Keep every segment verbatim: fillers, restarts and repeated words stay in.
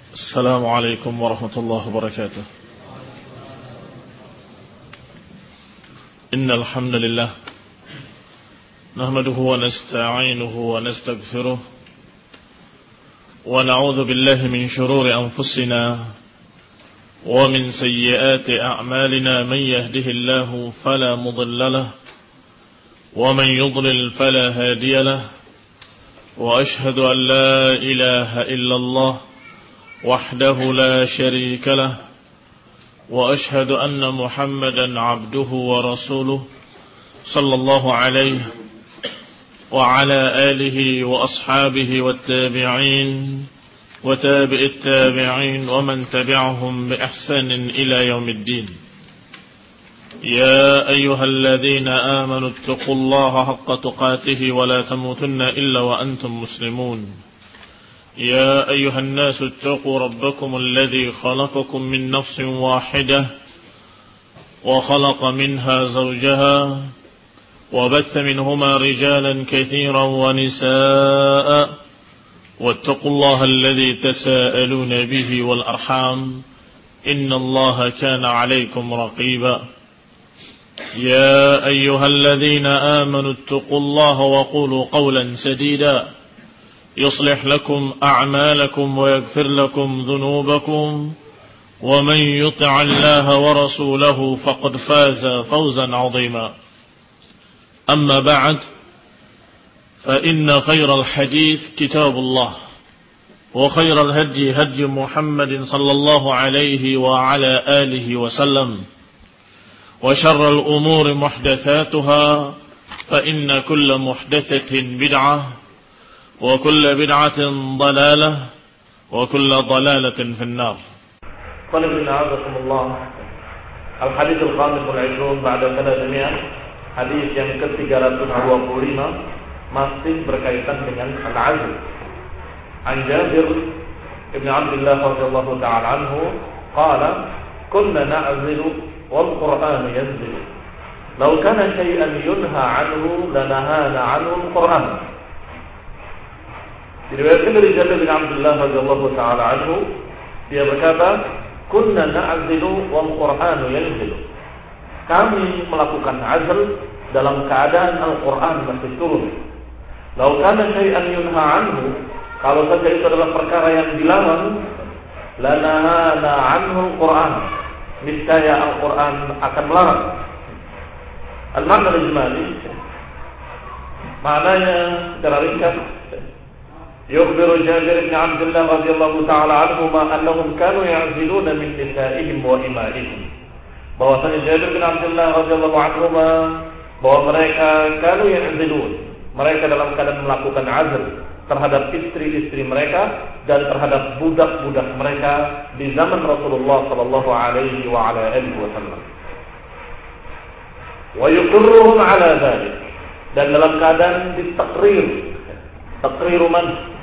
السلام عليكم ورحمة الله وبركاته. إن الحمد لله نحمده ونستعينه ونستغفره ونعوذ بالله من شرور أنفسنا ومن سيئات أعمالنا. من يهده الله فلا مضل له ومن يضلل فلا هادي له، وأشهد أن لا إله إلا الله وحده لا شريك له، وأشهد أن محمدا عبده ورسوله صلى الله عليه وعلى آله وأصحابه والتابعين وتابع التابعين ومن تبعهم بإحسان إلى يوم الدين. يا أيها الذين آمنوا اتقوا الله حق تقاته ولا تموتن إلا وأنتم مسلمون. يا أيها الناس اتقوا ربكم الذي خلقكم من نفس واحدة وخلق منها زوجها وبث منهما رجالا كثيرا ونساء، واتقوا الله الذي تساءلون به والأرحام إن الله كان عليكم رقيبا. يا أيها الذين آمنوا اتقوا الله وقولوا قولا سديدا يصلح لكم أعمالكم ويغفر لكم ذنوبكم، ومن يطع الله ورسوله فقد فاز فوزا عظيما. أما بعد، فإن خير الحديث كتاب الله، وخير الهدي هدي محمد صلى الله عليه وعلى آله وسلم، وشر الأمور محدثاتها، فإن كل محدثة بدعة وكل بدعة ضلالة وكل ضلالة في النار. قال ابن عزكم الله الحديث الخامس والعشرون بعد ثلاثمائة. Hadis yang ke tiga ratus dua puluh lima masih berkaitan dengan al-'azl. An Jabir ibn Abdullah radhiyallahu ta'ala anhu qala kunna na'zilu wal Qur'an yanzilu law kana shay'an yunha 'anhu lanahana 'anhu al-Qur'an. Diriwayatkan dari Jabir bin Abdullah radhiyallahu ta'ala anhu, dia berkata, kunna na'zilu wal Qur'anu yanzilu. Kami melakukan azl dalam keadaan Al-Qur'an masih turun. Law kana syai'an yunha anhu, kalau saja itu adalah perkara yang dilarang, lanahana 'anhu al-Qur'an, niscaya Al-Qur'an akan melarang. Al-makna al-ijmali, maknanya secara ringkas, yukhbiru Jabir bin Abdullah radhiyallahu ta'ala anhuma annahum kanu ya'ziluna min nisa'ihim wa ima'ihim. Bahwasanya Jabir bin Abdullah radhiyallahu anhuma, bahwa mereka kanu ya'zilun, mereka dalam keadaan melakukan azl terhadap istri-istri mereka dan terhadap budak-budak mereka di zaman Rasulullah sallallahu alaihi wa ala alihi wasallam. Wa yuqirruhum ala dzalik, dan dalam keadaan ditakrir. Takriru man?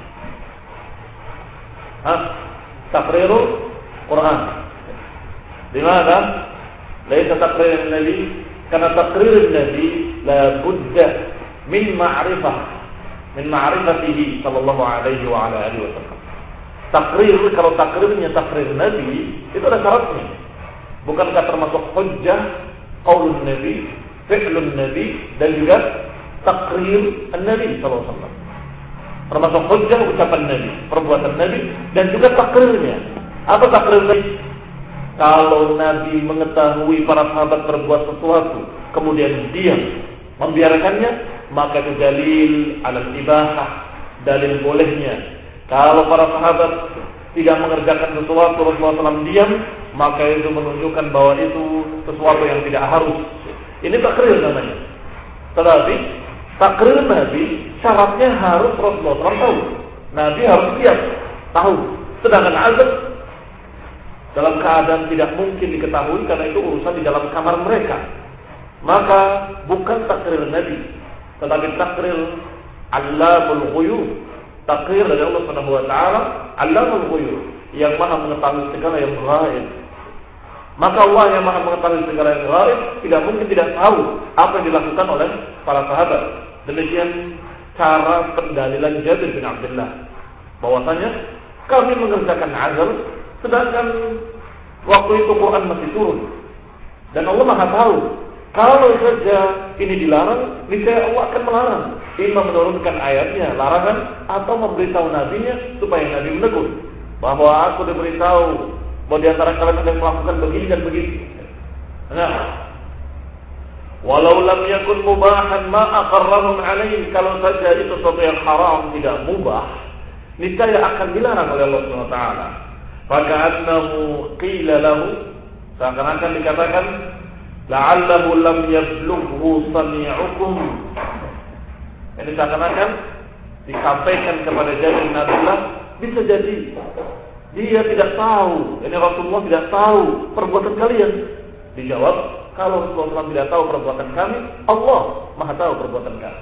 Hah? Takriru Quran. Di mana? Laisa takrir Nabi, karena takrir Nabi la budda min ma'rifah, min ma'rifatihi sallallahu alaihi wa ala alihi wasallam. Takrir, kalau takrirnya takrir Nabi, itu ada syaratnya. Bukankah termasuk hujjah qaulun Nabi, fi'lun Nabi, dan juga takrir Nabi sallallahu alaihi wasallam. Termasuk hujjah ucapan Nabi, perbuatan Nabi, dan juga takrirnya. Apa takrir Nabi? Kalau Nabi mengetahui para sahabat berbuat sesuatu, kemudian diam, membiarkannya, maka itu dalil alal ibahah, dalil bolehnya. Kalau para sahabat tidak mengerjakan sesuatu, Rasulullah shallallahu alaihi wasallam diam, maka itu menunjukkan bahwa itu sesuatu yang tidak harus. Ini takrir namanya. Tetapi takrir Nabi syaratnya harus Rasulullah shallallahu alaihi wasallam tahu. Nabi harus siap tahu. Sedangkan azab dalam keadaan tidak mungkin diketahui karena itu urusan di dalam kamar mereka. Maka bukan takrir Nabi, tetapi takrir Allamul Ghuyub. Takrir dari Allah Subhanahu wa taala, Allamul Ghuyub, yang Maha mengetahui segala yang ghaib. Maka Allah yang Maha mengetahui segala yang ghaib tidak mungkin tidak tahu apa yang dilakukan oleh para sahabat. Demikian cara pendalilan Jabir bin Abdullah bahwasanya Kami mengerjakan azal, sedangkan waktu itu Quran masih turun. Dan Allah Maha tahu, kalau saja ini dilarang, niscaya Allah akan melarang. Imam menurunkan ayatnya, larangan, atau memberitahu nabinya supaya nabi menegur bahwa aku diberitahu bahwa di antara kalian ada yang melakukan begini dan begitu. Nah, walau lam yakun mubahan ma aqarrahum alaihi, kalau saja itu sesuatu yang haram, tidak mubah, niscaya akan dilarang oleh Allah Subhanahu wa taala. Faka'annahu qila lahu, seakan-akan dikatakan la'allahu lam yablughu sami'ukum. Ini seakan-akan disampaikan kepada Jabir bin Abdullah, bisa jadi dia tidak tahu, ini Rasulullah tidak tahu perbuatan kalian. Dijawab, kalau Rasulullah tidak tahu perbuatan kami, Allah Maha tahu perbuatan kami.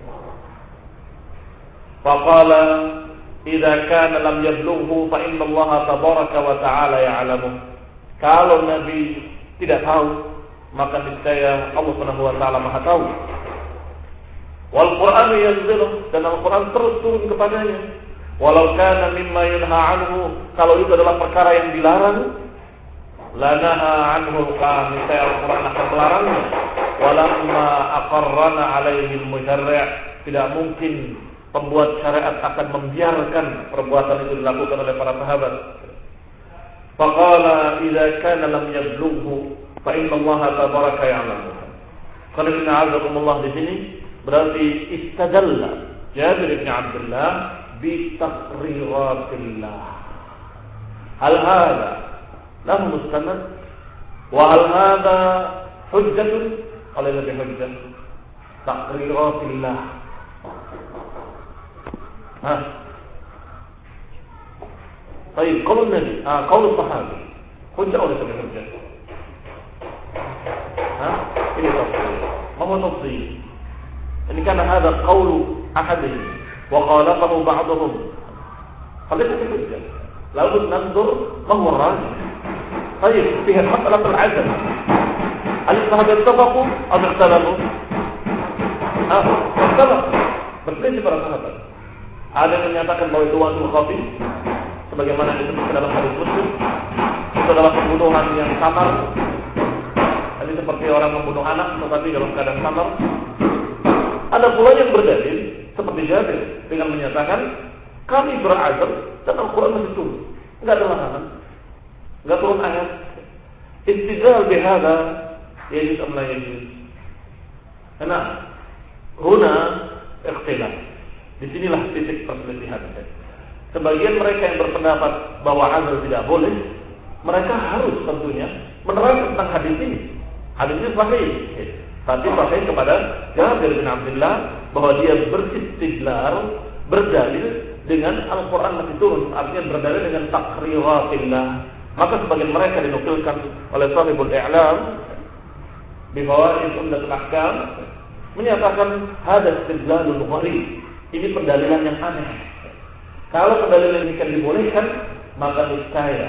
Faqala idza kana lam yablughu fa inna Allah tabaraka wa ta'ala ya'lamu. Kalau Nabi tidak tahu, maka niscaya Allah Subhanahu wa taala Maha tahu. Wal Qur'an yanzilu, dan Al-Qur'an terus turun kepadanya. Walau kana mimma yunha anhu, kalau itu adalah perkara yang dilarang, lanaha anhu al-Qur'an, niscaya Al-Qur'an akan melarangnya. Walamma aqarrana alaihi al-musyarri', tidak mungkin pembuat syariat akan membiarkan perbuatan itu dilakukan oleh para sahabat. Faqala idza kana lam yablughu fa inna Allah tabaraka ya'lamu. Qala inna 'azakumullah di sini berarti istadalla Jabir bin Abdullah bi taqriratillah. Hal hadha lahu mustanad wa hal hadha hujjatun? Qala la hujjah taqriratillah. Hah? Baik, qaul Nabi, ah qaul sahabi. Hujjah oleh sebagai hujjah. Hah? Ini tafsir. Apa tafsir? Ini kan ada qaul ahadin wa qalaqahu ba'dhum. Hal itu hujjah. Lalu nanzur ma huwa rajih. Baik, fiha masalah al-'azm. Al-sahabat tabaqu atau ikhtalafu? Ah, ikhtalafu. Berselisih para sahabat. Ada yang menyatakan bahwa itu wajib khafi, sebagaimana disebut dalam hadis Muslim, itu adalah pembunuhan yang samar. Ini seperti orang membunuh anak tetapi dalam keadaan samar. Ada pula yang berdalil seperti Jabir dengan menyatakan kami berazam dan Al-Quran masih turun, enggak ada larangan, enggak turun ayat. Istidlal bihadza yajuz am la yajuz. Karena huna ikhtilaf. Disinilah titik perselisihan. Sebagian mereka yang berpendapat bahwa azal tidak boleh, mereka harus tentunya menerangkan tentang hadis ini. Hadis ini sahih. Tapi sahih kepada Jabir bin Abdullah bahwa dia beristidlal, berdalil dengan Al-Quran masih turun, artinya berdalil dengan taqriratillah. Maka sebagian mereka dinukilkan oleh Sahibul I'lam di Fawaid Umdatul Ahkam menyatakan hadza istidlalul gharib. Ini pendalilan yang aneh. Kalau pendalilan ini kan dibolehkan, maka niscaya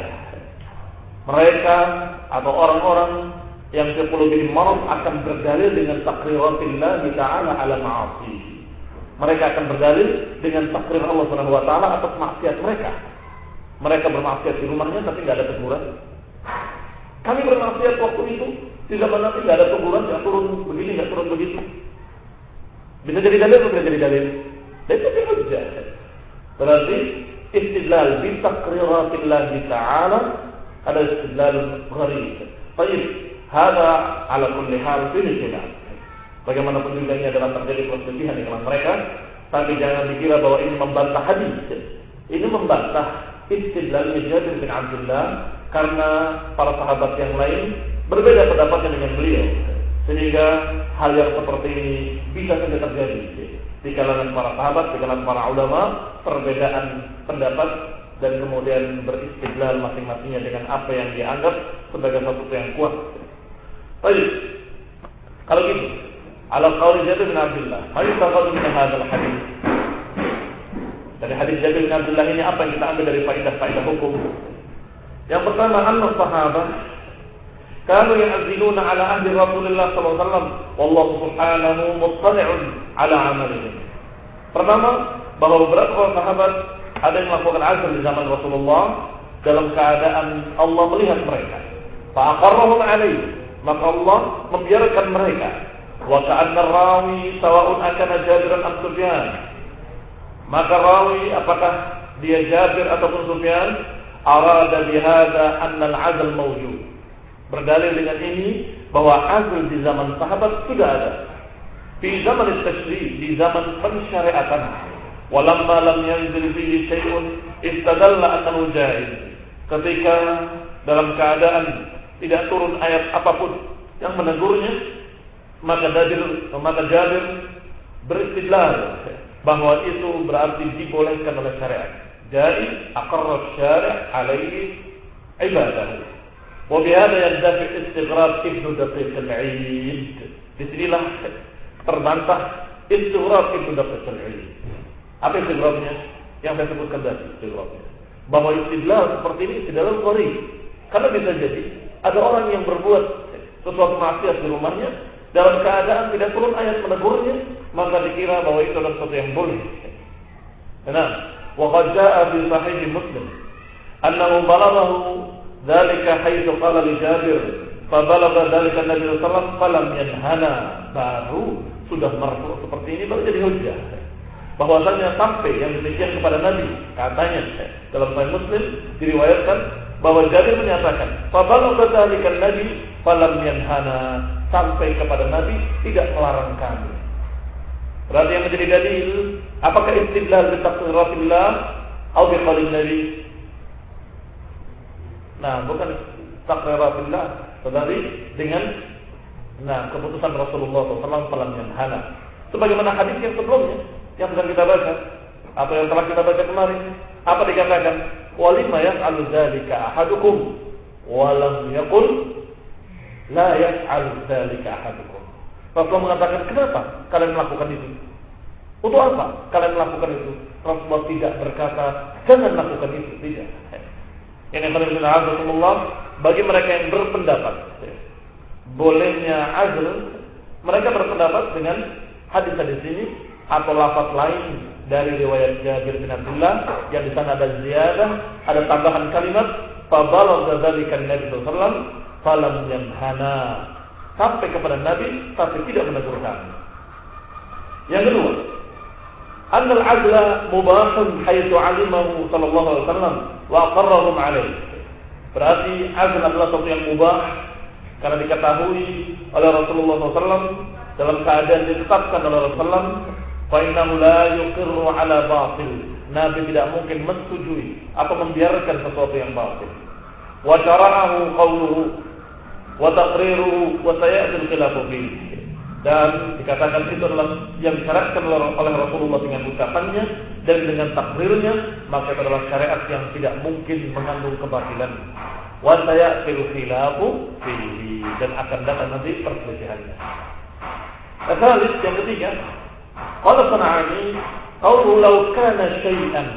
mereka atau orang-orang yang fi qulubihim marad akan berdalil dengan taqriratillah ta'ala ala ma'asi. Mereka akan berdalil dengan takrir Allah Subhanahu wa taala atas maksiat mereka. Mereka bermaksiat di rumahnya tapi tidak ada teguran. Kami bermaksiat waktu itu, di zaman Nabi tidak ada teguran, tidak turun begini, tidak turun begitu. Bisa jadi dalil atau tidak jadi dalil? Dan itu hujjah. Berarti istidlal bi taqriratillah ta'ala ada istidlal gharib. Baik, hada ala kulli hal fi khilaf. Bagaimanapun juga ini adalah terjadi perselisihan di kalangan mereka, tapi jangan dikira bahwa ini membantah hadis. Ini membantah istidlal Jabir bin Abdullah karena para sahabat yang lain berbeda pendapatnya dengan beliau. Sehingga hal yang seperti ini bisa saja terjadi di kalangan para sahabat, di kalangan para ulama, perbedaan pendapat dan kemudian beristidlal masing-masingnya dengan apa yang dianggap sebagai sesuatu yang kuat. Baik, kalau gitu, ala qaul Jabir bin Abdullah, hal tafadhal min hadzal hadis. Dari hadis Jabir bin Abdullah ini apa yang kita ambil dari faedah-faedah hukum? Yang pertama, anna sahabat kanu ya'zinuna ala ahli Rasulullah sallallahu alaihi wasallam wallahu subhanahu muttali'un ala amalihim. Pertama, bahwa beberapa sahabat ada yang melakukan azl di zaman Rasulullah dalam keadaan Allah melihat mereka. Fa'aqarrahum alaih, maka Allah membiarkan mereka. Wa ka'anna rawi sawa'un akana Jabiran am Sufyan. Maka rawi apakah dia Jabir ataupun Sufyan, arada bihadza anna al-'azl mawjud. Berdalil dengan ini bahwa azl di zaman sahabat sudah ada. Di zaman at-tashri', di zaman pensyariatan. Walamma lam yanzil fihi syai'un istadalla annahu jaiz. Ketika dalam keadaan tidak turun ayat apapun yang menegurnya, maka Jabir maka Jabir beristidlal bahwa itu berarti dibolehkan oleh syariat. Jaiz aqarra syari' alaihi ibadah. Wa bihadza yandafi istighrab Ibnu Daqiq al-'Id. Disinilah terbantah istighrab Ibnu Daqiq al-'Id. Apa istighrabnya? Yang saya sebutkan tadi istighrabnya. Bahwa istidlal seperti ini tidaklah gharib. Karena bisa jadi ada orang yang berbuat sesuatu maksiat di rumahnya dalam keadaan tidak turun ayat menegurnya, maka dikira bahwa itu adalah sesuatu yang boleh. Nah, wa qad jaa'a fi sahih Muslim annahu balaghahu dzalika haitsu qala li Jabir, fa balagha dzalika Nabi sallallahu alaihi wasallam falam yanhana. Baru sudah marfu seperti ini baru jadi hujjah. Bahwasanya sampai yang demikian kepada Nabi, katanya dalam Sahih Muslim diriwayatkan bahwa Jabir menyatakan, fa balagha dzalika Nabi falam yanhana, sampai kepada Nabi tidak melarang kami. Berarti yang menjadi dalil, apakah istidlal bi taqriratillah atau bi qaulin Nabi? Nah, bukan taqriratillah, tetapi dengan nah keputusan Rasulullah sallallahu alaihi wasallam falam yanhana. Sebagaimana hadis yang sebelumnya yang sedang kita baca atau yang telah kita baca kemarin, apa dikatakan? Walima yaf'alu dzalika ahadukum wa lam yaqul la yaf'alu dzalika ahadukum. Rasulullah mengatakan, kenapa kalian melakukan itu? Untuk apa kalian melakukan itu? Rasulullah tidak berkata jangan lakukan itu, tidak. Yang akan Rasulullah bagi mereka yang berpendapat bolehnya azl, mereka berpendapat dengan hadis-hadis ini atau lafaz lain dari riwayat Jabir bin Abdullah yang di sana ada ziyadah, ada tambahan kalimat fa balagha dzalika Nabi sallallahu alaihi wasallam falam yanhana, sampai kepada Nabi tapi tidak menegur kami. Yang kedua, annal azla mubahun haitsu alimahu sallallahu alaihi wasallam wa aqarrahum alaihi. Berarti azl adalah sesuatu yang mubah karena diketahui oleh Rasulullah sallallahu alaihi wasallam dalam keadaan ditetapkan oleh Rasulullah. Fa innahu la yuqirru ala batil. Nabi tidak mungkin menyetujui atau membiarkan sesuatu yang batil. Wa syara'ahu qawluhu wa taqriruhu wa saya'til khilafu fihi. Dan dikatakan itu adalah yang disyaratkan oleh Rasulullah dengan ucapannya dan dengan takrirnya, maka itu adalah syariat yang tidak mungkin mengandung kebatilan. Wa saya'til khilafu fihi, dan akan datang nanti perselisihannya. Kesalis yang ketiga, qala Sana'ani qawlu law kana syai'an.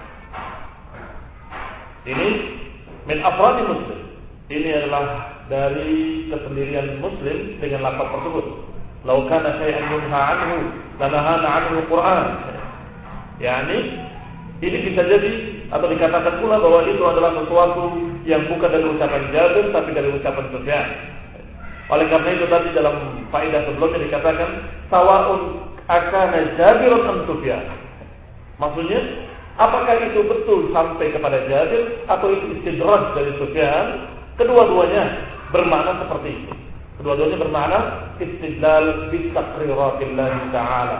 Ini min afradi Muslim. Ini adalah dari kesendirian Muslim dengan lafaz tersebut. Law kana syai'an yunha anhu lanahana anhu Qur'an. Yani ini bisa jadi atau dikatakan pula bahwa itu adalah sesuatu yang bukan dari ucapan Jabir tapi dari ucapan Sufyan. Oleh karena itu tadi dalam faedah sebelumnya dikatakan sawa'un akana Jabirun am Sufyan. Maksudnya, apakah itu betul sampai kepada Jabir atau itu istidraj dari Sufyan? Kedua-duanya bermakna seperti itu. Kedua-duanya bermakna istidlal bi taqriratillah ta'ala.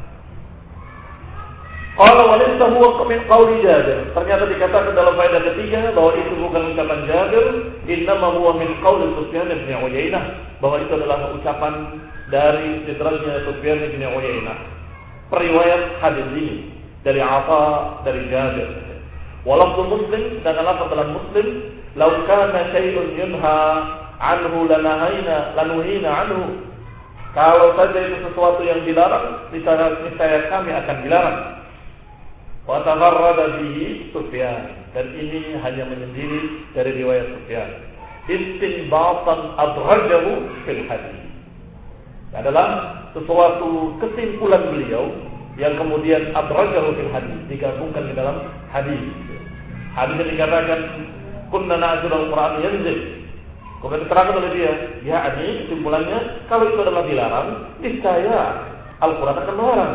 Qala wa laysa huwa min qawli Jabir. Ternyata dikatakan dalam faedah ketiga bahwa itu bukan ucapan Jabir, innama huwa min qawli Sufyan bin Uyainah, bahwa itu adalah ucapan dari istidrajnya Sufyan bin Uyainah. Periwayat hadis ini dari Atha dari Jabir. Walafzu Muslim, dan lafaz dalam Muslim, law kana syai'un yunha anhu lanahina lanuhina anhu. Kalau saja itu sesuatu yang dilarang, niscaya kami akan dilarang. Wa tafarrada bihi Sufyan, dan ini hanya menyendiri dari riwayat Sufyan. Istinbatan adrajahu fil hadis, adalah sesuatu kesimpulan beliau yang kemudian adrajahu fil hadis, digabungkan di dalam hadis. Hadis yang dikatakan kunna na'zul Al-Qur'an yanzil. Kemudian diterangkan oleh dia, yakni kesimpulannya kalau itu adalah dilarang, niscaya Al-Qur'an akan melarang.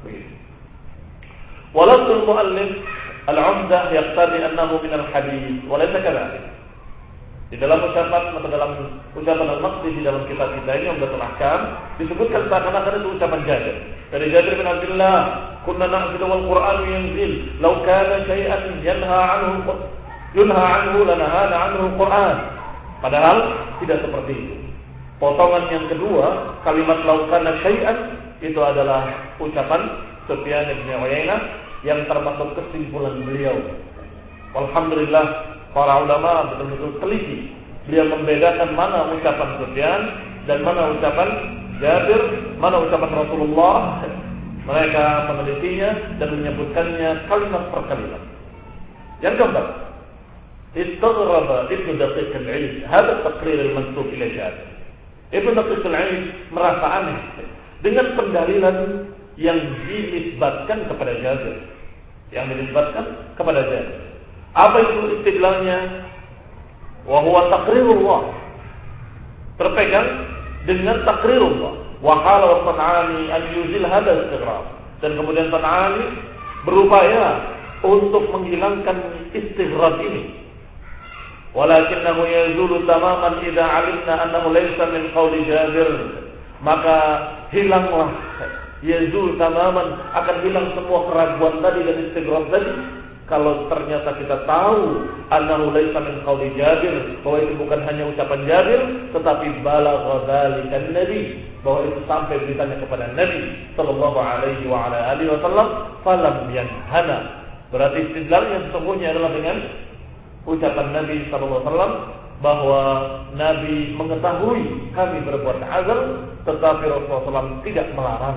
Walaupun muallif al-'umdah yaqtadi annahu min al-hadis, wa laysa kadhalik. Di dalam ucapan atau dalam ucapan al-Maqdisi di dalam kitab kita ini Umdatul Ahkam disebutkan seakan-akan itu ucapan Jabir. Dari Jabir bin Abdullah, "Kunna na'budu wal Qur'an yanzil, law kana syai'an yanha 'anhu yunha 'anhu lanahana 'anhu al-Qur'an." Padahal tidak seperti itu. Potongan yang kedua, kalimat law kana syai'an itu adalah ucapan Sufyan bin Uyainah yang termasuk kesimpulan beliau. Alhamdulillah para ulama betul-betul teliti. Beliau membedakan mana ucapan Sufyan dan mana ucapan Jabir, mana ucapan Rasulullah. Mereka menelitinya dan menyebutkannya kalimat per kalimat. Yang keempat, istaghraba Ibnu Daqiq al-'Id hadha taqrir al-mansub ila Jabir. Ibnu Daqiq al-'Id merasa aneh dengan pendalilan yang dinisbatkan kepada Jabir. Yang dinisbatkan kepada Jabir. Apa itu istidlalnya? Wa huwa taqrirullah. Terpegang dengan taqrirullah. Wa qala San'ani an yuzil hadha istighrab. Dan kemudian San'ani berupaya untuk menghilangkan istighrab ini. Walakinahu yazulu tamaman idza 'alimna annahu laysa min qawli Jabir. Maka hilanglah yazul tamaman, akan hilang semua keraguan tadi dan istighrab tadi. Kalau ternyata kita tahu annahu laisa min qauli Jabir, bahwa itu bukan hanya ucapan Jabir, tetapi balagha dzalikan nabi, bahwa itu sampai beritanya kepada Nabi sallallahu alaihi wa ala alihi wasallam, falam yanhana. Berarti istidlalnya sesungguhnya adalah dengan ucapan Nabi sallallahu alaihi wasallam bahwa Nabi mengetahui kami berbuat azal, tetapi Rasulullah sallallahu alaihi wasallam tidak melarang.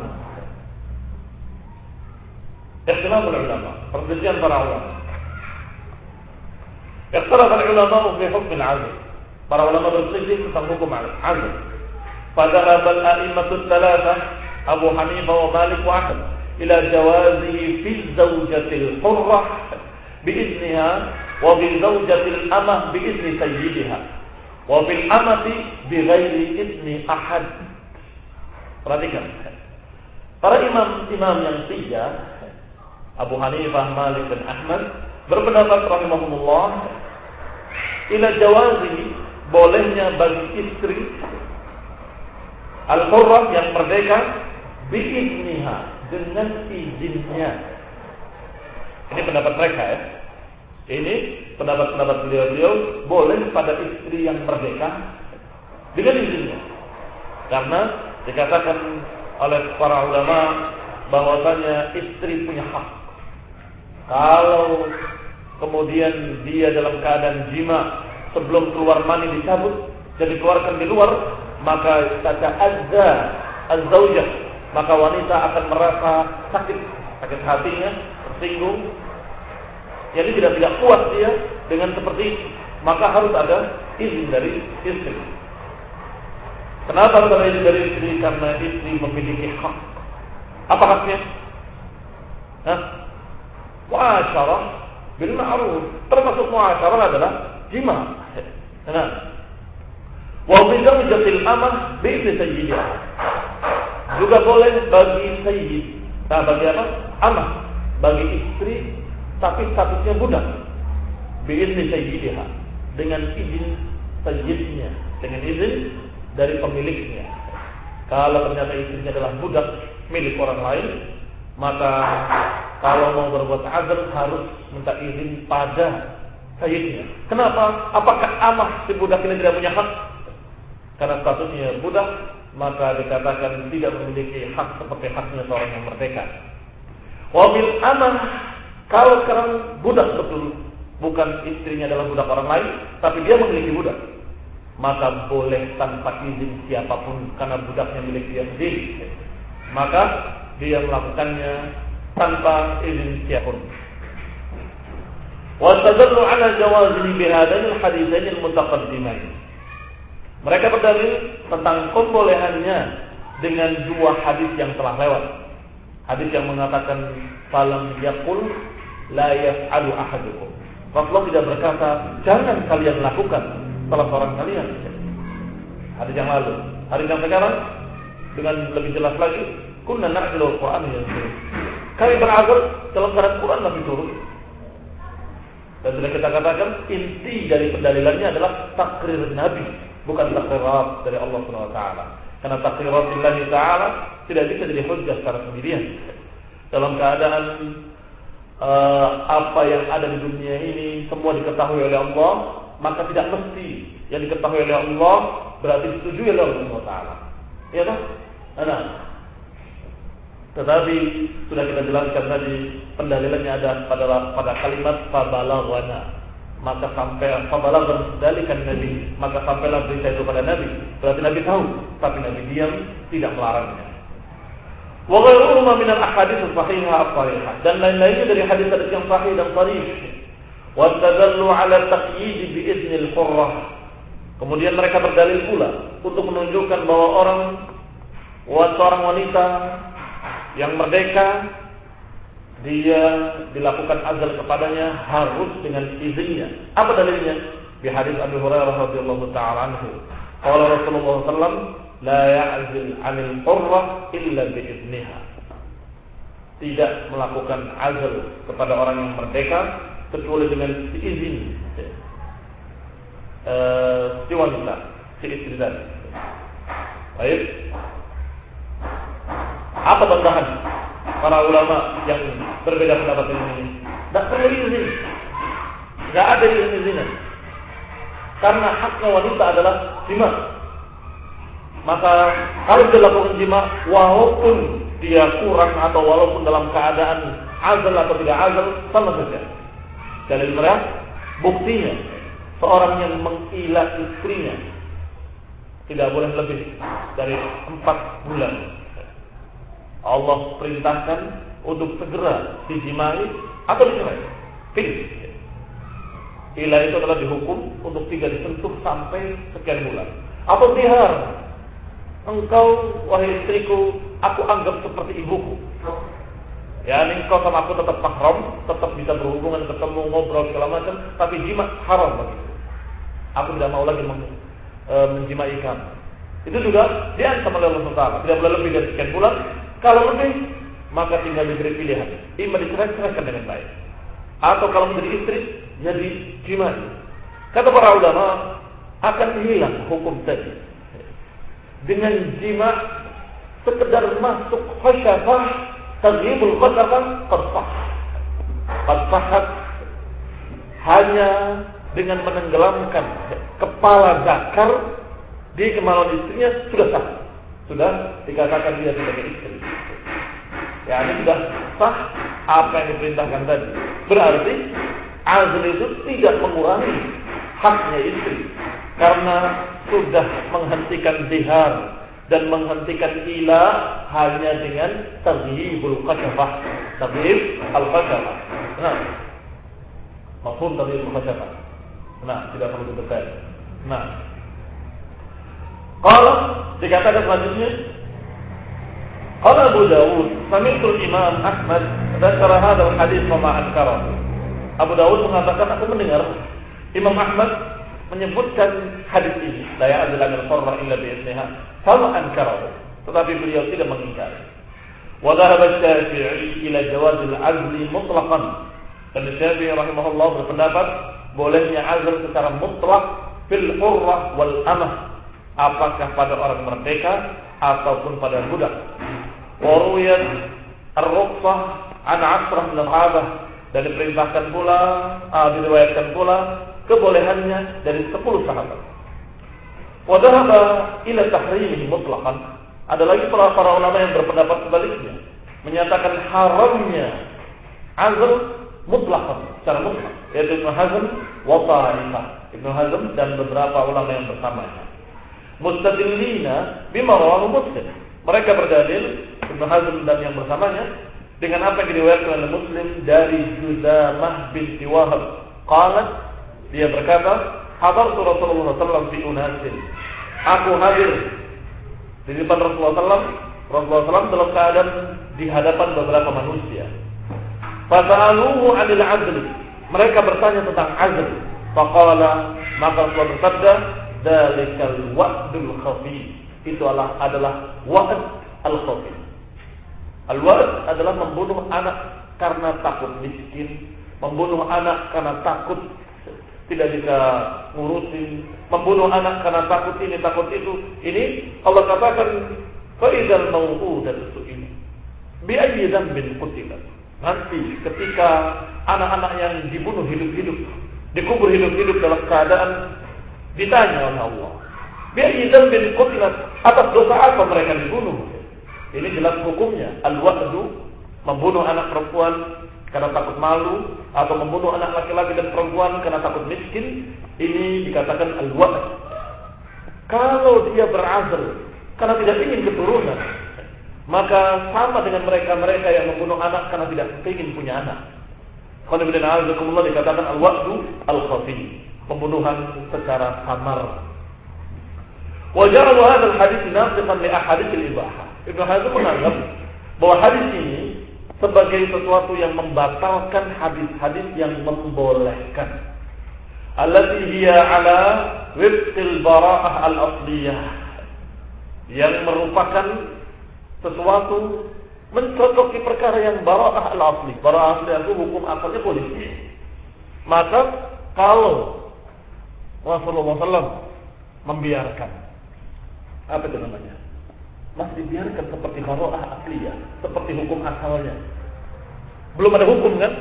Ikhtilaf ulama, perselisihan para ulama. Ikhtilaf ulama fi hukm al-'azl. Para ulama berselisih tentang hukum al-'azl. Fadhahab al-a'immatu tsalatsa Abu Hanifah wa Malik wa Ahmad ila jawazihi fi zawjati al-hurrah bi'idniha wa bi zawjati al-amah bi'izni sayyidiha wa bil amati bighairi idni ahad. Perhatikan. Para imam-imam yang tiga, Abu Hanifah, Malik dan Ahmad, berpendapat rahimahumullah ila jawazi, bolehnya bagi istri al-hurrah yang merdeka bi'idniha, dengan izinnya. Ini pendapat mereka ya. Ini pendapat-pendapat beliau-beliau, boleh pada istri yang merdeka dengan izinnya. Karena dikatakan oleh para ulama bahwasanya istri punya hak. Kalau kemudian dia dalam keadaan jima sebelum keluar mani dicabut dan dikeluarkan di luar, maka kata azza az-zaujah, maka wanita akan merasa sakit, sakit hatinya, tersinggung. Jadi tidak tidak kuat dia dengan seperti itu, maka harus ada izin dari istri. Kenapa harus ada izin dari istri? Karena istri memiliki hak. Apa haknya? Hah? Mu'asyarah bil ma'ruf. Termasuk mu'asyarah adalah jima. Nah, wa bi zawjatil amah bi sayyidiha. Juga boleh bagi sayyid. Nah, bagi apa? Amah, bagi istri tapi statusnya budak. Bi sayyidiha, dengan izin sayyidnya, dengan izin dari pemiliknya. Kalau ternyata istrinya adalah budak milik orang lain, maka kalau mau berbuat azal harus minta izin pada sayyidnya. Kenapa? Apakah amah si budak ini tidak punya hak? Karena statusnya budak, maka dikatakan tidak memiliki hak seperti haknya seorang yang merdeka. Wabil amah, kalau sekarang budak betul, bukan istrinya adalah budak orang lain, tapi dia memiliki budak, maka boleh tanpa izin siapapun, karena budaknya milik dia sendiri. Maka dia melakukannya tanpa izin siapapun. Wa tadallu ala jawazi bihadain al-haditsain al-mutaqaddimain. Mereka berdalil tentang kebolehannya dengan dua hadis yang telah lewat. Hadis yang mengatakan falam yaqul la yaf'alu ahadukum. Rasulullah tidak berkata jangan kalian lakukan salah seorang kalian. Hadis yang lalu, hadis yang sekarang dengan lebih jelas lagi, kunna na'zilu al-Qur'an yanzil. Kami berazal dalam keadaan Quran masih turun. Dan sudah kita katakan inti dari pendalilannya adalah takrir Nabi, bukan takrirat dari Allah Subhanahu wa taala. Karena takrirat Allah taala tidak bisa jadi hujjah secara sendirian. Dalam keadaan uh, apa yang ada di dunia ini semua diketahui oleh Allah, maka tidak mesti yang diketahui oleh Allah berarti disetujui oleh Allah Subhanahu wa taala. Ya toh? Nah, tetapi sudah kita jelaskan tadi pendalilannya ada pada pada kalimat fabalaghana, maka sampai fabalaghana dalikan Nabi, maka sampailah berita itu pada Nabi. Berarti Nabi tahu, tapi Nabi diam, tidak melarangnya. Wa ghairuhu min al-ahadits as-sahihah as-sarihah, dan lain-lainnya dari hadis-hadis yang sahih dan sharih. Wa tadallu ala taqyid bi idznil hurrah. Kemudian mereka berdalil pula untuk menunjukkan bahwa orang seorang wanita yang merdeka, dia dilakukan azal kepadanya harus dengan izinnya. Apa dalilnya? Di hadis Abu Hurairah radhiyallahu taala anhu, qala Rasulullah sallallahu alaihi wasallam, la ya'zil 'anil hurrah illa bi idniha. Tidak melakukan azal kepada orang yang merdeka kecuali dengan izin eh si wanita, si istri tadi. Baik. Apa bantahan para ulama yang berbeda pendapat ini? Tidak perlu izin, tidak ada izin-izinan. Karena haknya wanita adalah jima. Maka kalau dilakukan jima, walaupun dia kurang atau walaupun dalam keadaan azal atau tidak azal, sama saja. Dalil mereka, buktinya seorang yang mengilah istrinya tidak boleh lebih dari empat bulan. Allah perintahkan untuk segera dijimai atau dicerai. Pilih. Ilah itu adalah dihukum untuk tidak disentuh sampai sekian bulan. Atau zihar. Engkau, wahai istriku, aku anggap seperti ibuku. Ya, engkau sama aku tetap mahram, tetap bisa berhubungan, ketemu, ngobrol segala macam, tapi jima haram begitu. Aku tidak mau lagi men- e, menjimai kamu. Itu juga diancam oleh Allah Subhanahu wa taala. Tidak boleh lebih dari sekian bulan. Kalau lebih, maka tinggal diberi pilihan. Ima dicerai-ceraikan dengan baik, atau kalau menjadi istri, jadi jima. Kata para ulama, akan hilang hukum tadi. Dengan jima, sekedar masuk khasyafah, taghyibul khasyafah, qad-sah. Qad-sahat hanya dengan menenggelamkan kepala zakar di kemaluan istrinya sudah sah. Sudah dikatakan dia sebagai istri. Ya, ini sudah sah apa yang diperintahkan tadi. Berarti azl itu tidak mengurangi haknya istri, karena sudah menghentikan zihar dan menghentikan ilah hanya dengan taghyibul khasyafah, taghyib al-khasyafah. Nah, mafhum taghyibul khasyafah. Nah, tidak perlu detail. Nah, kalau dikatakan selanjutnya, qala Abu Dawud, sami'tu Imam Ahmad dzakara hadzal hadits wa ma ankara. Abu Dawud mengatakan, aku mendengar Imam Ahmad menyebutkan hadis ini, la ya'zil 'anil hurrah illa bi idniha, fa ankara. Tetapi beliau tidak mengingkari. Wa dhahaba Syafi'i ila jawazil 'azli mutlaqan. Dan Syafi'i rahimahullah berpendapat bolehnya azl secara mutlak fil hurrah wal amah, apakah pada orang merdeka ataupun pada budak. Waruyat ar-ruqsah an Asrah bin Abah, dan diperintahkan pula, uh, diriwayatkan pula kebolehannya dari sepuluh sahabat. Wa dhahaba ila tahrimihi mutlaqan. Ada lagi para para ulama yang berpendapat sebaliknya, menyatakan haramnya azl mutlaqan, secara mutlak, yaitu Ibnu Hazm wa Ta'ifah, Ibnu Hazm dan beberapa ulama yang bersamanya. Mustadillina bima rawahu Muslim. Mereka berdalil, Ibnu Hazm dan yang bersamanya, dengan apa yang diriwayatkan oleh Muslim dari Juzamah binti Wahab. Qalat, dia berkata, hadartu Rasulullah sallallahu alaihi wasallam fi unasin. Aku hadir di depan Rasulullah sallallahu alaihi wasallam, Rasulullah sallallahu alaihi wasallam dalam keadaan di hadapan beberapa manusia. Fasa'aluhu 'anil 'adl. Mereka bertanya tentang adl. Faqala, maka Rasulullah bersabda, "Dzalikal wa'dul khafi." Itu adalah adalah wa'd al-khafi. Al-wa'd adalah membunuh anak karena takut miskin, membunuh anak karena takut tidak bisa ngurusin, membunuh anak karena takut ini, takut itu. Ini Allah katakan, fa idzal maw'udatu ini bi ayyi dzambin qutilat. Nanti ketika anak-anak yang dibunuh hidup-hidup, dikubur hidup-hidup dalam keadaan ditanya oleh Allah, bi ayyi dzambin qutilat, atas dosa apa mereka dibunuh? Ini jelas hukumnya. Al-wa'du, membunuh anak perempuan karena takut malu, atau membunuh anak laki-laki dan perempuan karena takut miskin, ini dikatakan al-wa'd. Kalau dia berazal karena tidak ingin keturunan, maka sama dengan mereka-mereka yang membunuh anak karena tidak ingin punya anak. Qul dikatakan al-wa'du al-khafi, pembunuhan secara samar. Wa ja'alu hadzal hadits nasikhan li ahadits al-ibahah. Ibnu Hazm menganggap bahwa hadis ini sebagai sesuatu yang membatalkan hadis-hadis yang membolehkan. Allati hiya ala wifqil bara'ah al-asliyah, yang merupakan sesuatu mencocoki perkara yang bara'ah al-asli. Bara'ah asli itu hukum asalnya boleh. Maka kalau Rasulullah shallallahu alaihi wasallam membiarkan, apa itu namanya, masih dibiarkan seperti bara'ah asliyah, seperti hukum asalnya. Belum ada hukum kan?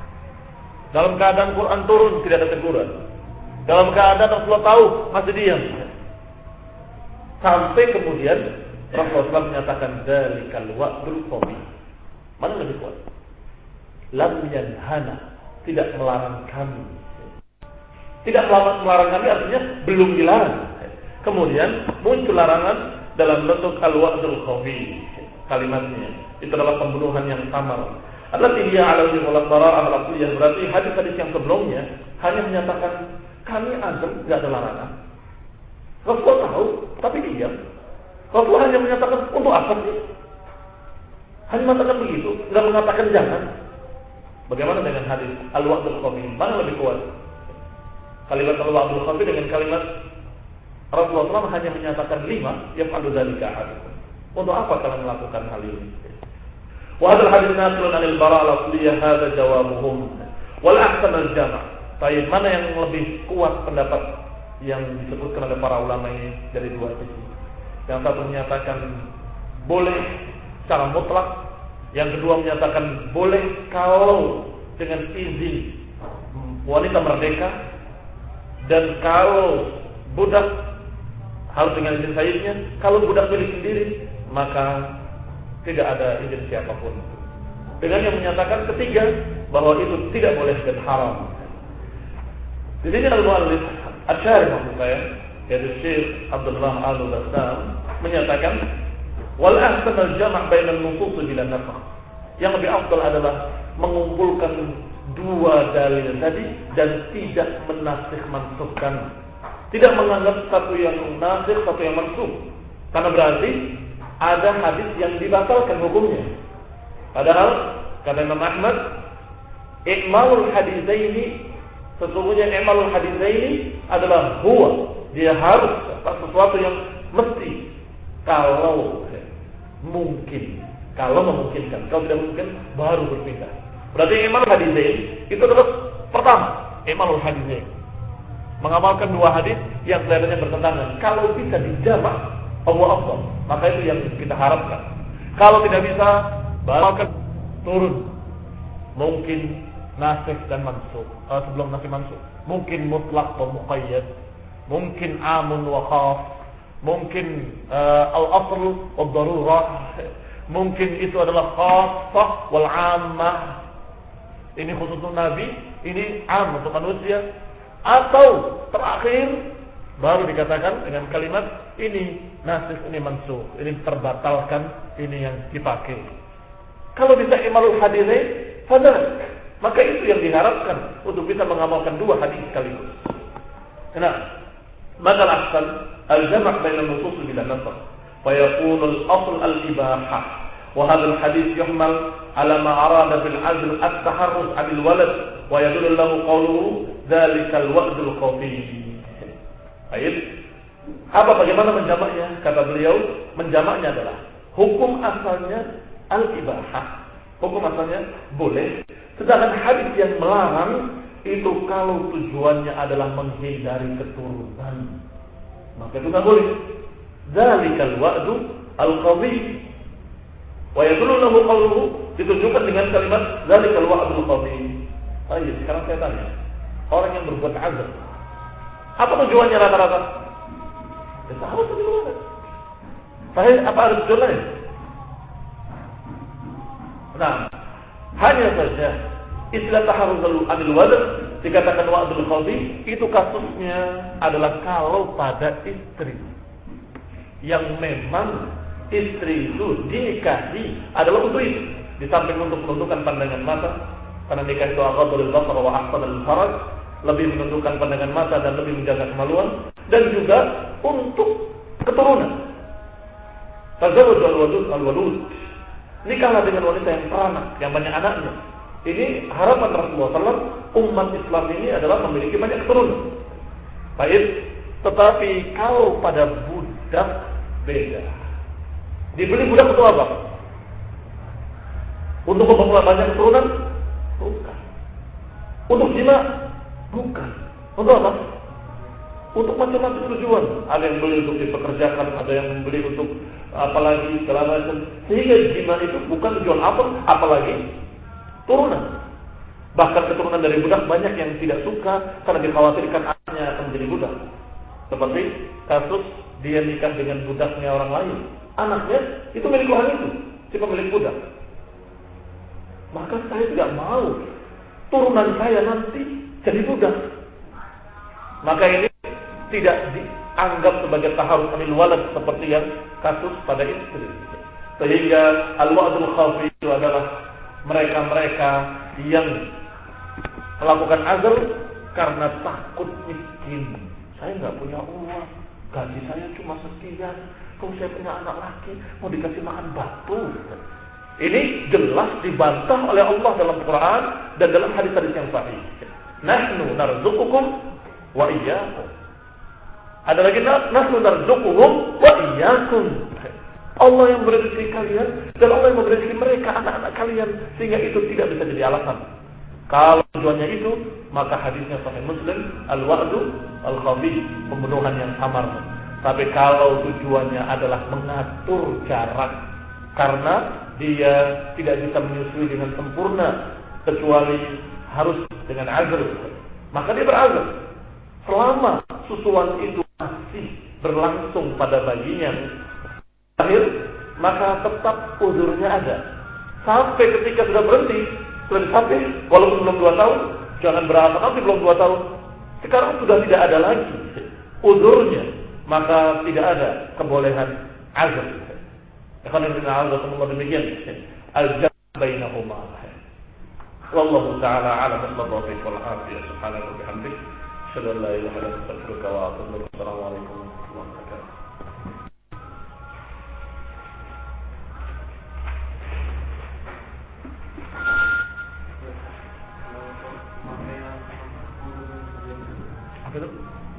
Dalam keadaan Quran turun tidak ada teguran. Dalam keadaan Rasulullah tahu masih diam. Sampai kemudian Rasulullah menyatakan dzalikal wa'dul qawi. Mana lebih kuat? Lam yanhana, tidak melarang kami. Tidak melarang kami artinya belum dilarang. Kemudian muncul larangan dalam bentuk al-wa'dul khafi. Kalimatnya itu adalah pembunuhan yang samar. Allati hiya 'ala wal bara'ah al-asliyah, berarti hadis-hadis yang sebelumnya hanya menyatakan kami azam, enggak ada larangan. Rasulullah tahu tapi diam. Rasulullah hanya menyatakan untuk apa sih? Hanya mengatakan begitu, enggak mengatakan jangan. Bagaimana dengan hadis al-wa'dul khafi? Mana lebih kuat? Kalimat al-wa'dul khafi dengan kalimat Rasulullah hanya menyatakan lima, yang adu dzalika ahad. Untuk apa kalian melakukan hal ini? Wa hadzal hadits naslun 'anil bara' al-asliyah, hadza jawabuhum. Wal ahsan al-jama'. Baik, mana yang lebih kuat pendapat yang disebutkan oleh para ulama ini dari dua sisi. Yang satu menyatakan boleh secara mutlak, yang kedua menyatakan boleh kalau dengan izin wanita merdeka, dan kalau budak harus dengan izin sayyidnya. Kalau budak milik sendiri, maka tidak ada izin siapapun. Dengan yang menyatakan ketiga bahwa itu tidak boleh dan haram. Di sini al-muallif Asy-Syarih maksud saya, yaitu Syekh Abdullah Al-Bassam menyatakan wal ahsan al-jam' baina an-nusus bila nafakh. Yang lebih afdal adalah mengumpulkan dua dalil tadi dan tidak menasikh mansukkan. Tidak menganggap satu yang nasikh, satu yang mansukh. Karena berarti ada hadis yang dibatalkan hukumnya. Padahal kata Imam Ahmad, ikmalul hadisaini, sesungguhnya ikmalul hadisaini adalah huwa, dia harus sesuatu yang mesti, kalau mungkin, kalau memungkinkan. Kalau tidak mungkin baru berpindah. Berarti ikmalul hadisaini itu adalah pertama, ikmalul hadisaini, mengamalkan dua hadis yang kelihatannya bertentangan. Kalau bisa dijamak, Allah Allah, maka itu yang kita harapkan. Kalau tidak bisa, batalkan turun. Mungkin nasikh dan mansukh. Uh, sebelum nasikh mansukh, mungkin mutlaq wa muqayyad, mungkin amun wa khas, mungkin uh, al-asl wa darurah, mungkin itu adalah khassah wal 'ammah. Ini khusus untuk Nabi, ini 'am untuk manusia. Atau terakhir baru dikatakan dengan kalimat ini nasikh, ini mansukh, ini terbatalkan, ini yang dipakai. Kalau bisa imalul hadirin, fadal, maka itu yang diharapkan untuk bisa mengamalkan dua hadis sekaligus. Nah, maka al-ahsan al-jam' baina an-nusus bila nasakh, fa yakunu al-asl al-ibahah Wa hadzal hadits yuhmal ala ma arada bil azl at-taharruz 'anil walad wa yadullu lahu qawluhu dzalikal wa'dul khafi. Baik. Apa bagaimana menjamaknya? Kata beliau, menjamaknya adalah hukum asalnya al-ibahah. Hukum asalnya boleh. Sedangkan hadis yang melarang itu kalau tujuannya adalah menghindari keturunan, maka itu tidak boleh. Dzalikal wa'du al-qadhi. Wa yadullu lahu qawluhu, ditunjukkan dengan kalimat dzalikal wa'du al-qadhi. Baik, sekarang saya tanya, orang yang berbuat azab, apa tujuannya rata-rata? Ya tahu tujuannya. Baik, apa ada tujuan lain? Nah, hanya saja istilah taharruzul anil walad dikatakan wa'dul qadhi, itu kasusnya adalah kalau pada istri yang memang istri itu dinikahi adalah untuk itu, di samping untuk menundukkan pandangan mata, karena nikah itu aghadul basar wa ahsanul faraj, lebih menundukkan pandangan mata dan lebih menjaga kemaluan, dan juga untuk keturunan. Tazawwaj al-wadud al-walud, nikahlah dengan wanita yang beranak, yang banyak anaknya. Ini harapan Rasulullah sallallahu alaihi wasallam, umat Islam ini adalah memiliki banyak keturunan. Baik, tetapi kalau pada budak beda. Dibeli budak untuk apa? Untuk memperoleh banyak keturunan? Bukan. Untuk jima? Bukan. Untuk apa? Untuk macam-macam tujuan. Ada yang beli untuk dipekerjakan, ada yang membeli untuk apalagi segala macam. Sehingga jima itu bukan tujuan apa, apalagi turunan. Bahkan keturunan dari budak banyak yang tidak suka karena dikhawatirkan anaknya akan menjadi budak. Seperti kasus dia nikah dengan budaknya orang lain, anaknya itu milik orang itu, si pemilik budak. Maka saya tidak mau turunan saya nanti jadi budak. Maka ini tidak dianggap sebagai taharruz anil walad seperti yang kasus pada istri. Sehingga al-wa'dul khafi itu adalah mereka-mereka yang melakukan azal karena takut miskin. Saya nggak punya uang, gaji saya cuma sekian. Kalau saya punya anak laki, mau dikasih makan batu. Ini jelas dibantah oleh Allah dalam Quran dan dalam hadis-hadis yang sahih. Nahnu narzuqukum wa iyyakum. Ada lagi nahnu narzuquhum wa iyyakum. Allah yang memberi rezeki kalian dan Allah yang memberi rezeki mereka, anak-anak kalian, sehingga itu tidak bisa jadi alasan. Kalau tujuannya itu, maka hadisnya sahih Muslim, al-wa'du al-khafi, pembunuhan yang samar. Tapi kalau tujuannya adalah mengatur jarak, karena dia tidak bisa menyusui dengan sempurna kecuali harus dengan azr, maka dia berazr. Selama susuan itu masih berlangsung pada baginya akhir, maka tetap uzurnya ada. Sampai ketika sudah berhenti, sudah sampai, walaupun belum dua tahun, jangan berapa nanti belum dua tahun. Sekarang sudah tidak ada lagi uzurnya, maka tidak ada kebolehan azr. Karena dengan Allah semua demikian. Al-jam' bainahuma. Wallahu ta'ala a'lam bis-shawab wal 'afiyah. Subhanallahi wa bihamdihi, asyhadu an la ilaha illa anta, astaghfiruka wa atubu ilaik. Assalamualaikum warahmatullahi wabarakatuh. Apa itu?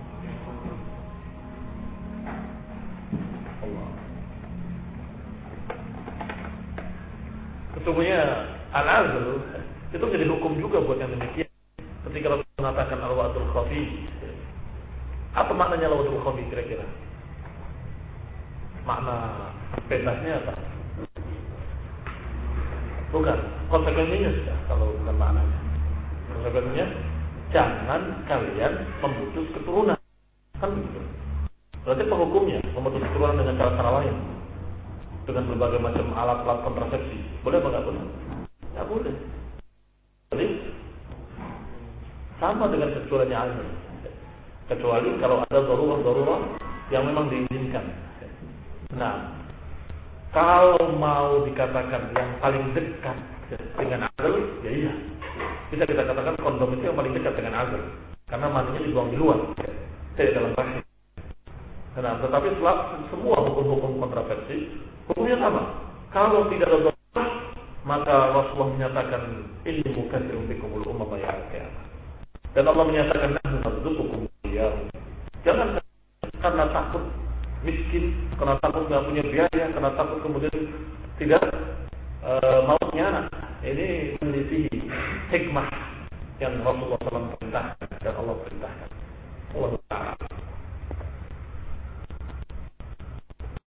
Allah. Sesungguhnya al-azl itu menjadi hukum juga buat yang demikian. Ketika Rasul mengatakan al-wa'dul khafi, apa maknanya al-wa'dul khafi kira-kira? Makna bebasnya apa? Bukan, konsekuensinya sudah kalau bukan maknanya. Konsekuensinya jangan kalian memutus keturunan. Kan begitu. Berarti penghukumnya memutus keturunan dengan cara-cara lain, dengan berbagai macam alat-alat kontrasepsi. Boleh apa enggak boleh? Enggak boleh. Jadi sama dengan kecualiannya azal. Kecuali kalau ada darurat-darurat yang memang diizinkan. Nah, kalau mau dikatakan yang paling dekat dengan azal, ya iya. Bisa kita katakan kondom itu yang paling dekat dengan azal, karena maninya dibuang di luar, tidak dalam rahim. Nah, tetapi semua hukum-hukum kontrasepsi hukumnya sama. Kalau tidak ada doa, maka Rasulullah menyatakan inni mukatsirun bikumul umama yaumil qiyamah. Dan Allah menyatakan nahnu narzuqukum iyyakum. Jangan karena takut miskin, karena takut nggak punya biaya, karena takut kemudian tidak e, mau punya anak. Ini meneliti hikmah yang Rasulullah shallallahu alaihi wasallam perintahkan dan Allah perintahkan. Allah